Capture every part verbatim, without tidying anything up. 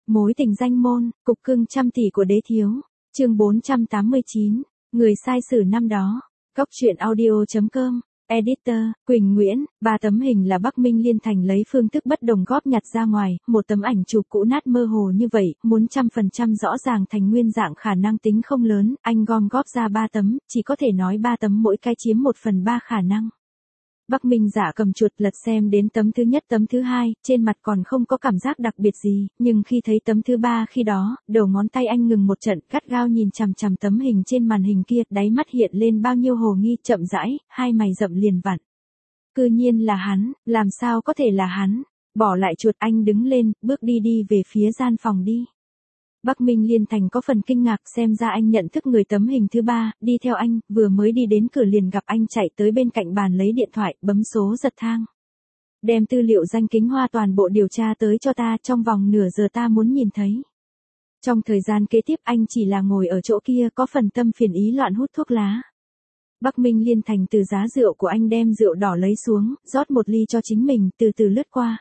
Mối tình danh môn, cục cưng trăm tỷ của đế thiếu. Chương bốn trăm tám mươi chín, người sai sử năm đó. Cóc truyện audio chấm com. Editor, Quỳnh Nguyễn. Ba tấm hình là Bắc Minh Liên Thành lấy phương thức bất đồng góp nhặt ra ngoài, một tấm ảnh chụp cũ nát mơ hồ như vậy, muốn trăm phần trăm rõ ràng thành nguyên dạng khả năng tính không lớn, anh gom góp ra ba tấm, chỉ có thể nói ba tấm mỗi cái chiếm một phần ba khả năng. Bắc Minh Dạ cầm chuột lật xem đến tấm thứ nhất tấm thứ hai, trên mặt còn không có cảm giác đặc biệt gì, nhưng khi thấy tấm thứ ba khi đó, đầu ngón tay anh ngừng một trận, gắt gao nhìn chằm chằm tấm hình trên màn hình kia, đáy mắt hiện lên bao nhiêu hồ nghi, chậm rãi, hai mày rậm liền vặn. Cư nhiên là hắn, làm sao có thể là hắn? Bỏ lại chuột anh đứng lên, bước đi đi về phía gian phòng đi. Bắc Minh Liên Thành có phần kinh ngạc, xem ra anh nhận thức người tấm hình thứ ba, đi theo anh, vừa mới đi đến cửa liền gặp anh chạy tới bên cạnh bàn lấy điện thoại, bấm số giật thang. Đem tư liệu danh kính hoa toàn bộ điều tra tới cho ta, trong vòng nửa giờ ta muốn nhìn thấy. Trong thời gian kế tiếp anh chỉ là ngồi ở chỗ kia có phần tâm phiền ý loạn hút thuốc lá. Bắc Minh Liên Thành từ giá rượu của anh đem rượu đỏ lấy xuống, rót một ly cho chính mình, từ từ lướt qua.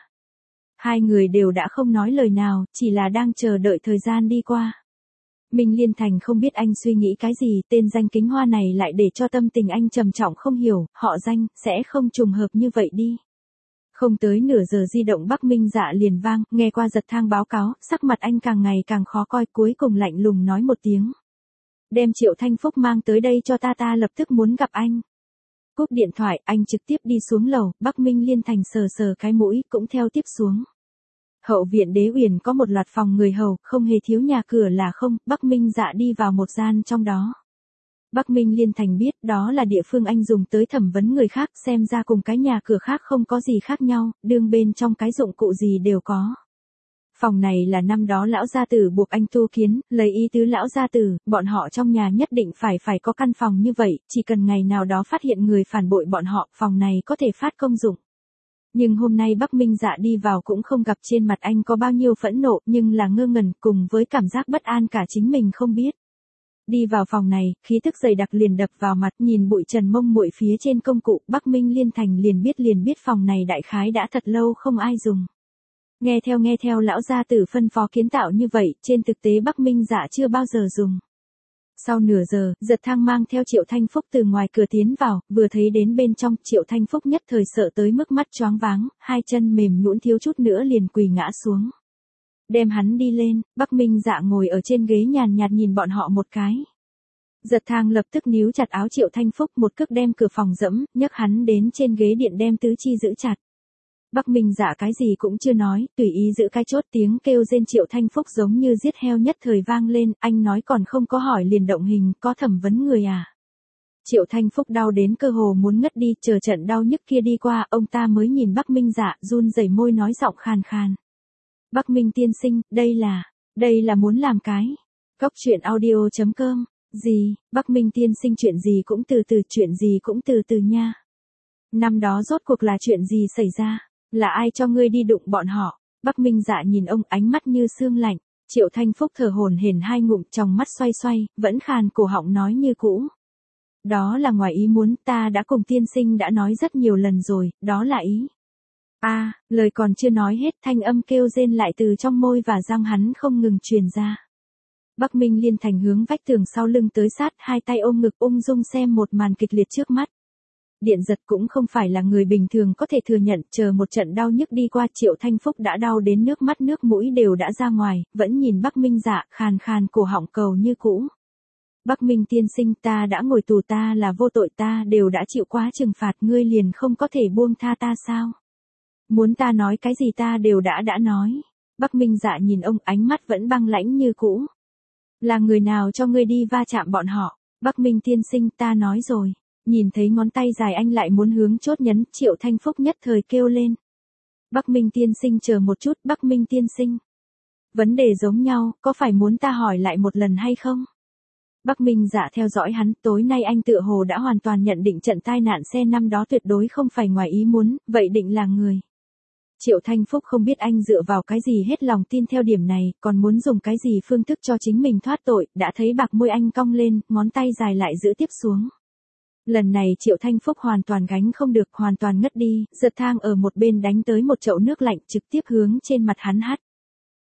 Hai người đều đã không nói lời nào, chỉ là đang chờ đợi thời gian đi qua. Minh Liên Thành không biết anh suy nghĩ cái gì, tên danh kính hoa này lại để cho tâm tình anh trầm trọng không hiểu, họ danh, sẽ không trùng hợp như vậy đi. Không tới nửa giờ di động Bắc Minh Dạ liền vang, nghe qua giật thang báo cáo, sắc mặt anh càng ngày càng khó coi, cuối cùng lạnh lùng nói một tiếng. Đem Triệu Thanh Phúc mang tới đây cho ta, ta lập tức muốn gặp anh. Cúp điện thoại, anh trực tiếp đi xuống lầu, Bắc Minh Liên Thành sờ sờ cái mũi, cũng theo tiếp xuống. Hậu viện Đế Uyển có một loạt phòng người hầu, không hề thiếu nhà cửa là không, Bắc Minh Dạ đi vào một gian trong đó. Bắc Minh Liên Thành biết đó là địa phương anh dùng tới thẩm vấn người khác, xem ra cùng cái nhà cửa khác không có gì khác nhau, đương bên trong cái dụng cụ gì đều có. Phòng này là năm đó lão gia tử buộc anh tu kiến, lấy ý tứ lão gia tử, bọn họ trong nhà nhất định phải phải có căn phòng như vậy, chỉ cần ngày nào đó phát hiện người phản bội bọn họ, phòng này có thể phát công dụng. Nhưng hôm nay Bắc Minh Dạ đi vào cũng không gặp trên mặt anh có bao nhiêu phẫn nộ, nhưng là ngơ ngẩn cùng với cảm giác bất an cả chính mình không biết. Đi vào phòng này, khí tức dày đặc liền đập vào mặt, nhìn bụi trần mông muội phía trên công cụ, Bắc Minh Liên Thành liền biết liền biết phòng này đại khái đã thật lâu không ai dùng. Nghe theo nghe theo lão gia tử phân phó kiến tạo như vậy, trên thực tế Bắc Minh Dạ chưa bao giờ dùng. Sau nửa giờ, giật thang mang theo Triệu Thanh Phúc từ ngoài cửa tiến vào, vừa thấy đến bên trong, Triệu Thanh Phúc nhất thời sợ tới mức mắt choáng váng, hai chân mềm nhũn thiếu chút nữa liền quỳ ngã xuống. Đem hắn đi lên, Bắc Minh Dạ ngồi ở trên ghế nhàn nhạt nhìn bọn họ một cái. Giật thang lập tức níu chặt áo Triệu Thanh Phúc, một cước đem cửa phòng dẫm, nhấc hắn đến trên ghế điện đem tứ chi giữ chặt. Bắc Minh Dạ cái gì cũng chưa nói, tùy ý giữ cái chốt, tiếng kêu rên Triệu Thanh Phúc giống như giết heo nhất thời vang lên, anh nói còn không có hỏi liền động hình, có thẩm vấn người à. Triệu Thanh Phúc đau đến cơ hồ muốn ngất đi, chờ trận đau nhức kia đi qua, ông ta mới nhìn Bắc Minh Dạ, run rẩy môi nói giọng khàn khàn. Bắc Minh tiên sinh, đây là, đây là muốn làm cái. Cóc truyện audio chấm com, gì, Bắc Minh tiên sinh chuyện gì cũng từ từ, chuyện gì cũng từ từ nha. Năm đó rốt cuộc là chuyện gì xảy ra? Là ai cho ngươi đi đụng bọn họ? Bắc Minh Dạ nhìn ông, ánh mắt như xương lạnh. Triệu Thanh Phúc thở hổn hển hai ngụm, trong mắt xoay xoay, vẫn khàn cổ họng nói như cũ. Đó là ngoài ý muốn, ta đã cùng tiên sinh đã nói rất nhiều lần rồi, đó là ý. A, à, lời còn chưa nói hết, thanh âm kêu rên lại từ trong môi và răng hắn không ngừng truyền ra. Bắc Minh Liên Thành hướng vách tường sau lưng tới sát, hai tay ôm ngực ung dung xem một màn kịch liệt trước mắt. Điện giật cũng không phải là người bình thường có thể thừa nhận, chờ một trận đau nhức đi qua, Triệu Thanh Phúc đã đau đến nước mắt nước mũi đều đã ra ngoài, vẫn nhìn Bắc Minh Dạ, khàn khàn cổ họng cầu như cũ. Bắc Minh tiên sinh, ta đã ngồi tù, ta là vô tội, ta đều đã chịu quá trừng phạt, ngươi liền không có thể buông tha ta sao? Muốn ta nói cái gì ta đều đã đã nói. Bắc Minh Dạ nhìn ông, ánh mắt vẫn băng lãnh như cũ. Là người nào cho ngươi đi va chạm bọn họ? Bắc Minh tiên sinh, ta nói rồi. Nhìn thấy ngón tay dài anh lại muốn hướng chốt nhấn, Triệu Thanh Phúc nhất thời kêu lên. Bắc Minh tiên sinh chờ một chút, Bắc Minh tiên sinh. Vấn đề giống nhau, có phải muốn ta hỏi lại một lần hay không? Bắc Minh Dạ theo dõi hắn, tối nay anh tựa hồ đã hoàn toàn nhận định trận tai nạn xe năm đó tuyệt đối không phải ngoài ý muốn, vậy định là người. Triệu Thanh Phúc không biết anh dựa vào cái gì hết lòng tin theo điểm này, còn muốn dùng cái gì phương thức cho chính mình thoát tội, đã thấy bạc môi anh cong lên, ngón tay dài lại giữ tiếp xuống. Lần này Triệu Thanh Phúc hoàn toàn gánh không được, hoàn toàn ngất đi, giật thang ở một bên đánh tới một chậu nước lạnh trực tiếp hướng trên mặt hắn hắt.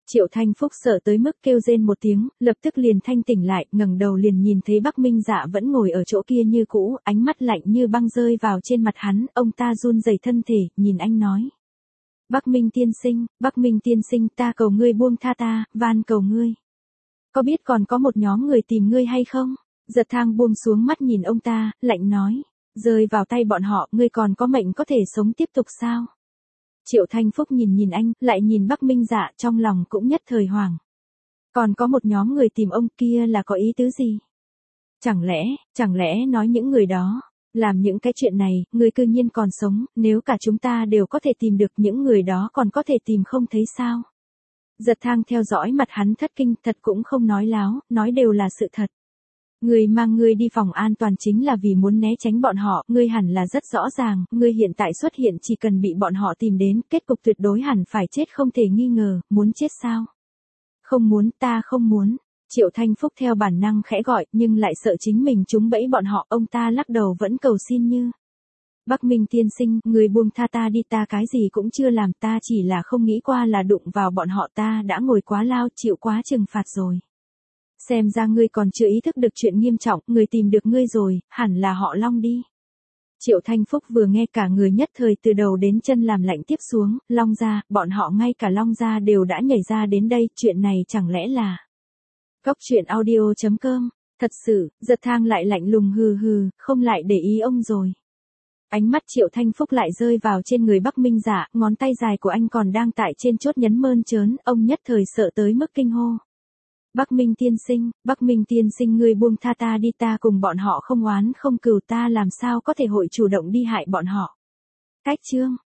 Triệu Thanh Phúc sợ tới mức kêu rên một tiếng, lập tức liền thanh tỉnh lại, ngẩng đầu liền nhìn thấy Bắc Minh Dạ vẫn ngồi ở chỗ kia như cũ, ánh mắt lạnh như băng rơi vào trên mặt hắn, ông ta run rẩy thân thể, nhìn anh nói. Bắc Minh tiên sinh, Bắc Minh tiên sinh, ta cầu ngươi buông tha ta, van cầu ngươi. Có biết còn có một nhóm người tìm ngươi hay không? Giật Thang buông xuống mắt nhìn ông ta, lạnh nói. Rơi vào tay bọn họ, ngươi còn có mệnh có thể sống tiếp tục sao? Triệu Thanh Phúc nhìn nhìn anh, lại nhìn Bắc Minh Dạ, trong lòng cũng nhất thời hoảng. Còn có một nhóm người tìm ông kia là có ý tứ gì? Chẳng lẽ, chẳng lẽ nói những người đó, làm những cái chuyện này, người cư nhiên còn sống, nếu cả chúng ta đều có thể tìm được những người đó còn có thể tìm không thấy sao? Giật Thang theo dõi mặt hắn thất kinh, thật cũng không nói láo, nói đều là sự thật. Người mang ngươi đi phòng an toàn chính là vì muốn né tránh bọn họ, ngươi hẳn là rất rõ ràng, ngươi hiện tại xuất hiện chỉ cần bị bọn họ tìm đến, kết cục tuyệt đối hẳn phải chết không thể nghi ngờ, muốn chết sao? Không muốn, ta không muốn. Triệu Thanh Phúc theo bản năng khẽ gọi, nhưng lại sợ chính mình trúng bẫy bọn họ, ông ta lắc đầu vẫn cầu xin như. Bắc Minh tiên sinh, người buông tha ta đi, ta cái gì cũng chưa làm, ta chỉ là không nghĩ qua là đụng vào bọn họ, ta đã ngồi quá lao, chịu quá trừng phạt rồi. Xem ra ngươi còn chưa ý thức được chuyện nghiêm trọng, người tìm được ngươi rồi, hẳn là họ Long đi. Triệu Thanh Phúc vừa nghe cả người nhất thời từ đầu đến chân làm lạnh tiếp xuống, Long gia, bọn họ ngay cả Long gia đều đã nhảy ra đến đây, chuyện này chẳng lẽ là. Góc truyện audio chấm com, thật sự, Giật Thang lại lạnh lùng hừ hừ, không lại để ý ông rồi. Ánh mắt Triệu Thanh Phúc lại rơi vào trên người Bắc Minh Dạ, ngón tay dài của anh còn đang tại trên chốt nhấn mơn trớn, ông nhất thời sợ tới mức kinh hô. Bắc Minh tiên sinh, Bắc Minh tiên sinh ngươi buông tha ta đi, ta cùng bọn họ không oán không cừu, ta làm sao có thể hội chủ động đi hại bọn họ. Cách chương.